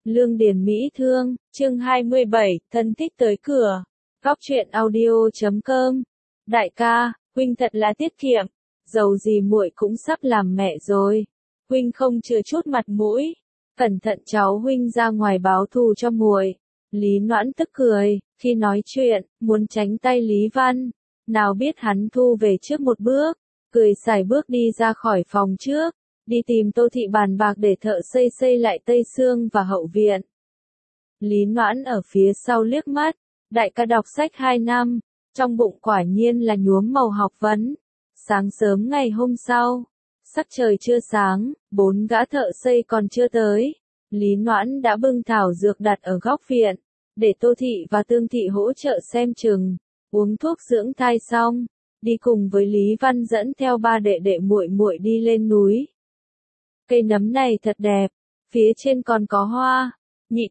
Lương Điền Mỹ Thương, chương 27, thân thích tới cửa. Góc truyện audio.com. Đại ca, huynh thật là tiết kiệm, dầu gì muội cũng sắp làm mẹ rồi. Huynh không chừa chút mặt mũi, cẩn thận cháu huynh ra ngoài báo thù cho muội. Lý Noãn tức cười, khi nói chuyện, muốn tránh tay Lý Văn. Nào biết hắn thu về trước một bước, cười xài bước đi ra khỏi phòng trước, đi tìm Tô Thị bàn bạc để thợ xây lại Tây Xương và hậu viện. Lý Noãn ở phía sau liếc mắt, đại ca đọc sách 2 năm, trong bụng quả nhiên là nhuốm màu học vấn. Sáng sớm ngày hôm sau, sắc trời chưa sáng, 4 gã thợ xây còn chưa tới. Lý Noãn đã bưng thảo dược đặt ở góc viện, để Tô Thị và Tương Thị hỗ trợ xem chừng, uống thuốc dưỡng thai xong, đi cùng với Lý Văn dẫn theo 3 đệ đệ muội muội đi lên núi. Cây nấm này thật đẹp, phía trên còn có hoa. Nhị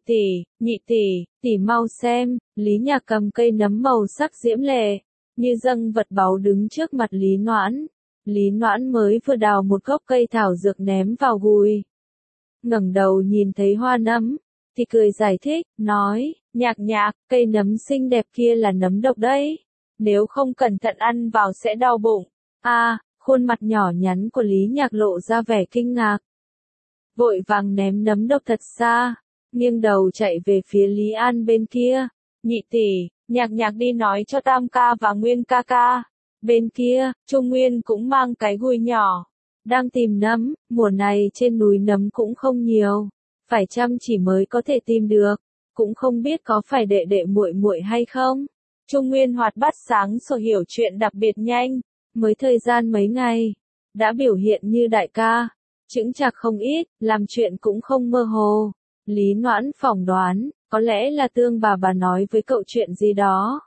tỷ mau xem. Lý Nhạc cầm cây nấm màu sắc diễm lệ, như dâng vật báu đứng trước mặt Lý Noãn. Lý Noãn mới vừa đào một gốc cây thảo dược ném vào gùi. Ngẩng đầu nhìn thấy hoa nấm, thì cười giải thích, nói, Nhạc, cây nấm xinh đẹp kia là nấm độc đấy. Nếu không cẩn thận ăn vào sẽ đau bụng. Khuôn mặt nhỏ nhắn của Lý Nhạc lộ ra vẻ kinh ngạc. Vội vàng ném nấm độc thật xa, nghiêng đầu chạy về phía Lý An bên kia. Nhị tỷ, Nhạc đi nói cho Tam ca và Nguyên ca. Bên kia, Trung Nguyên cũng mang cái gùi nhỏ, đang tìm nấm. Mùa này trên núi nấm cũng không nhiều, phải chăm chỉ mới có thể tìm được, cũng không biết có phải đệ đệ muội hay không. Trung Nguyên hoạt bát sáng sủa hiểu chuyện đặc biệt nhanh, mới thời gian mấy ngày, đã biểu hiện như đại ca, chững chạc không ít, làm chuyện cũng không mơ hồ. Lý Noãn phỏng đoán, có lẽ là Tương bà nói với cậu chuyện gì đó,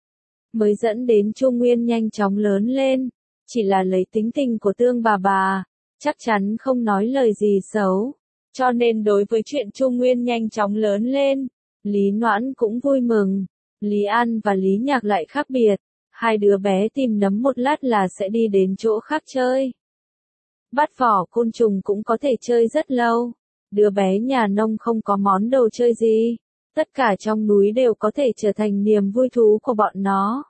mới dẫn đến Trung Nguyên nhanh chóng lớn lên. Chỉ là lấy tính tình của Tương bà, chắc chắn không nói lời gì xấu, cho nên đối với chuyện Trung Nguyên nhanh chóng lớn lên, Lý Noãn cũng vui mừng. Lý An và Lý Nhạc lại khác biệt, hai đứa bé tìm nấm một lát là sẽ đi đến chỗ khác chơi. Bắt vỏ côn trùng cũng có thể chơi rất lâu. Đứa bé nhà nông không có món đồ chơi gì, tất cả trong núi đều có thể trở thành niềm vui thú của bọn nó.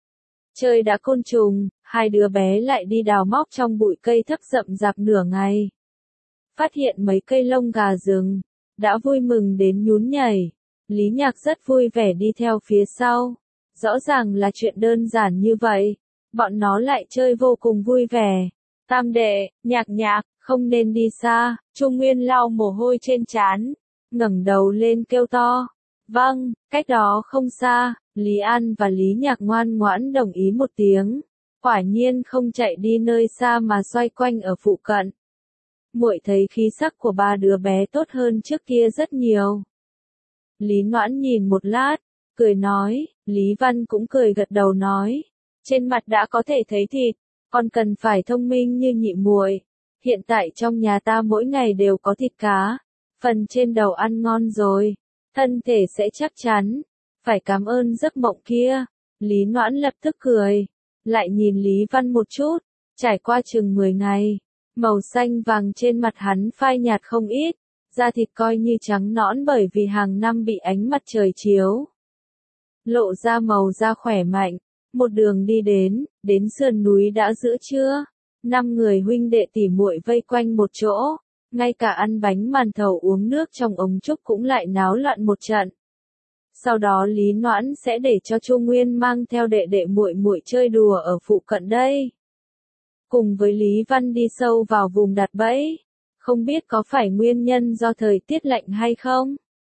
Chơi đã côn trùng, hai đứa bé lại đi đào móc trong bụi cây thấp rậm rạp nửa ngày. Phát hiện mấy cây lông gà rừng, đã vui mừng đến nhún nhảy. Lý Nhạc rất vui vẻ đi theo phía sau. Rõ ràng là chuyện đơn giản như vậy, bọn nó lại chơi vô cùng vui vẻ. Tam đệ, Nhạc, không nên đi xa. Trung Nguyên lau mồ hôi trên trán, ngẩng đầu lên kêu to. Vâng, cách đó không xa. Lý An và Lý Nhạc ngoan ngoãn đồng ý một tiếng. Quả nhiên không chạy đi nơi xa mà xoay quanh ở phụ cận. Muội thấy khí sắc của 3 đứa bé tốt hơn trước kia rất nhiều. Lý Noãn nhìn một lát, cười nói. Lý Văn cũng cười gật đầu nói, trên mặt đã có thể thấy thịt, còn cần phải thông minh như nhị muội. Hiện tại trong nhà ta mỗi ngày đều có thịt cá, phần trên đầu ăn ngon rồi, thân thể sẽ chắc chắn. Phải cảm ơn giấc mộng kia. Lý Noãn lập tức cười, lại nhìn Lý Văn một chút. Trải qua chừng 10 ngày, màu xanh vàng trên mặt hắn phai nhạt không ít, da thịt coi như trắng nõn bởi vì hàng năm bị ánh mặt trời chiếu, lộ ra màu da khỏe mạnh. Một đường đi đến sườn núi đã giữa trưa. 5 người huynh đệ tỉ muội vây quanh một chỗ, ngay cả ăn bánh màn thầu uống nước trong ống trúc cũng lại náo loạn một trận. Sau đó Lý Noãn sẽ để cho Trung Nguyên mang theo đệ đệ muội muội chơi đùa ở phụ cận đây. Cùng với Lý Văn đi sâu vào vùng đặt bẫy. Không biết có phải nguyên nhân do thời tiết lạnh hay không?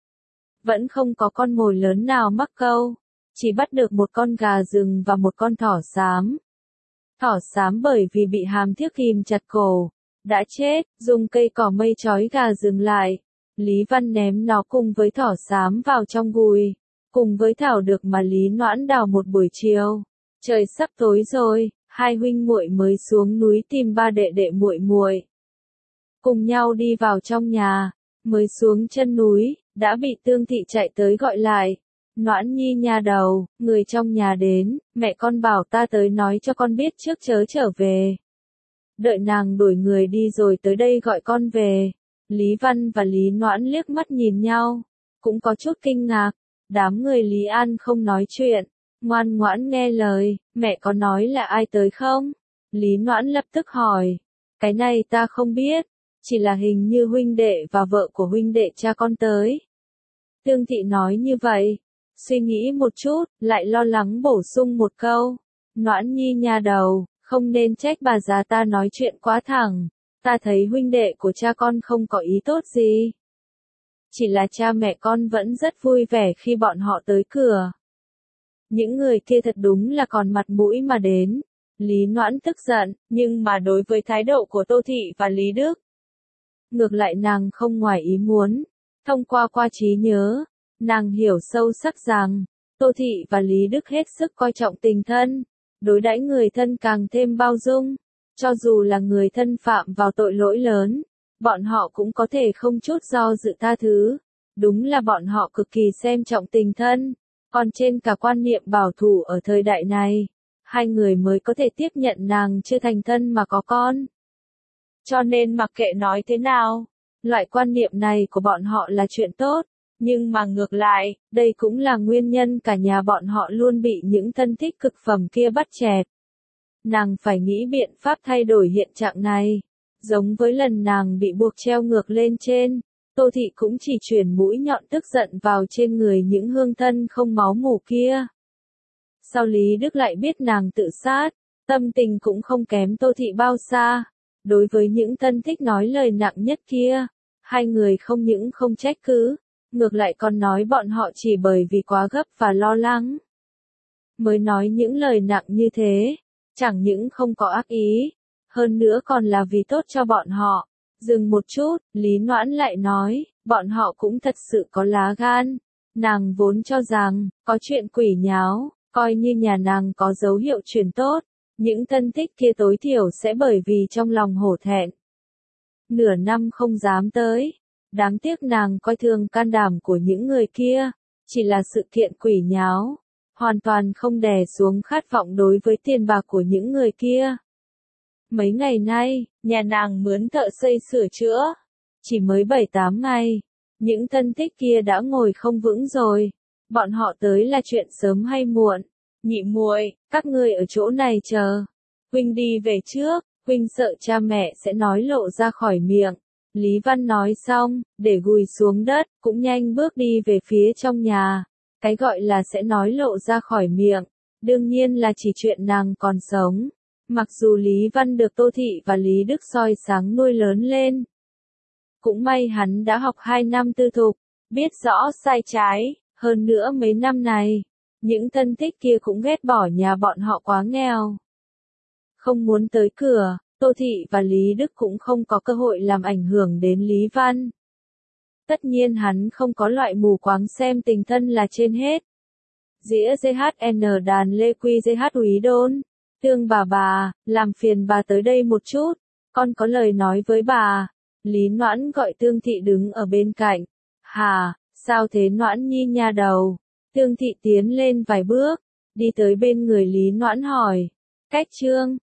Vẫn không có con mồi lớn nào mắc câu. Chỉ bắt được một con gà rừng và một con thỏ xám. Thỏ xám bởi vì bị hàm thiếc ghim chặt cổ, đã chết, dùng cây cỏ mây trói gà rừng lại. Lý Văn ném nó cùng với thỏ xám vào trong gùi, cùng với thảo được mà Lý Noãn đào một buổi chiều. Trời sắp tối rồi, hai huynh muội mới xuống núi tìm 3 đệ đệ muội muội. Cùng nhau đi vào trong nhà, mới xuống chân núi, đã bị Tương Thị chạy tới gọi lại. Noãn nhi nhà đầu, người trong nhà đến, mẹ con bảo ta tới nói cho con biết trước chớ trở về. Đợi nàng đuổi người đi rồi tới đây gọi con về. Lý Văn và Lý Noãn liếc mắt nhìn nhau, cũng có chút kinh ngạc. Đám người Lý An không nói chuyện, ngoan ngoãn nghe lời. Mẹ có nói là ai tới không? Lý Noãn lập tức hỏi. Cái này ta không biết, chỉ là hình như huynh đệ và vợ của huynh đệ cha con tới. Tương Thị nói như vậy, suy nghĩ một chút, lại lo lắng bổ sung một câu. Noãn nhi nha đầu, không nên trách bà già ta nói chuyện quá thẳng. Ta thấy huynh đệ của cha con không có ý tốt gì. Chỉ là cha mẹ con vẫn rất vui vẻ khi bọn họ tới cửa. Những người kia thật đúng là còn mặt mũi mà đến. Lý Noãn tức giận, nhưng mà đối với thái độ của Tô Thị và Lý Đức, ngược lại nàng không ngoài ý muốn. Thông qua trí nhớ, nàng hiểu sâu sắc rằng, Tô Thị và Lý Đức hết sức coi trọng tình thân, đối đãi người thân càng thêm bao dung. Cho dù là người thân phạm vào tội lỗi lớn, bọn họ cũng có thể không chút do dự tha thứ. Đúng là bọn họ cực kỳ xem trọng tình thân, còn trên cả quan niệm bảo thủ ở thời đại này, hai người mới có thể tiếp nhận nàng chưa thành thân mà có con. Cho nên mặc kệ nói thế nào, loại quan niệm này của bọn họ là chuyện tốt, nhưng mà ngược lại, đây cũng là nguyên nhân cả nhà bọn họ luôn bị những thân thích cực phẩm kia bắt chẹt. Nàng phải nghĩ biện pháp thay đổi hiện trạng này. Giống với lần nàng bị buộc treo ngược lên trên, Tô Thị cũng chỉ chuyển mũi nhọn tức giận vào trên người những hương thân không máu mủ kia. Sau Lý Đức lại biết nàng tự sát, tâm tình cũng không kém Tô Thị bao xa. Đối với những thân thích nói lời nặng nhất kia, hai người không những không trách cứ, ngược lại còn nói bọn họ chỉ bởi vì quá gấp và lo lắng mới nói những lời nặng như thế. Chẳng những không có ác ý, hơn nữa còn là vì tốt cho bọn họ. Dừng một chút, Lý Noãn lại nói, bọn họ cũng thật sự có lá gan. Nàng vốn cho rằng, có chuyện quỷ nháo, coi như nhà nàng có dấu hiệu chuyển tốt. Những thân thích kia tối thiểu sẽ bởi vì trong lòng hổ thẹn. Nửa năm không dám tới. Đáng tiếc nàng coi thường can đảm của những người kia. Chỉ là sự kiện quỷ nháo. Hoàn toàn không đè xuống khát vọng đối với tiền bạc của những người kia. Mấy ngày nay, nhà nàng mướn thợ xây sửa chữa. Chỉ mới 7-8 ngày, những thân thích kia đã ngồi không vững rồi. Bọn họ tới là chuyện sớm hay muộn. Nhị muội, các ngươi ở chỗ này chờ. Huynh đi về trước, huynh sợ cha mẹ sẽ nói lộ ra khỏi miệng. Lý Văn nói xong, để gùi xuống đất, cũng nhanh bước đi về phía trong nhà. Cái gọi là sẽ nói lộ ra khỏi miệng, đương nhiên là chỉ chuyện nàng còn sống. Mặc dù Lý Văn được Tô Thị và Lý Đức soi sáng nuôi lớn lên. Cũng may hắn đã học 2 năm tư thục, biết rõ sai trái, hơn nữa mấy năm này, những thân thích kia cũng ghét bỏ nhà bọn họ quá nghèo. Không muốn tới cửa, Tô Thị và Lý Đức cũng không có cơ hội làm ảnh hưởng đến Lý Văn. Tất nhiên hắn không có loại mù quáng xem tình thân là trên hết. Dĩa GHN đàn Lê Quy GH Úy Đôn. Tương bà, làm phiền bà tới đây một chút. Con có lời nói với bà. Lý Noãn gọi Tương Thị đứng ở bên cạnh. Hà, sao thế Noãn nhi nha đầu? Tương Thị tiến lên vài bước, đi tới bên người Lý Noãn hỏi. Cách Trương,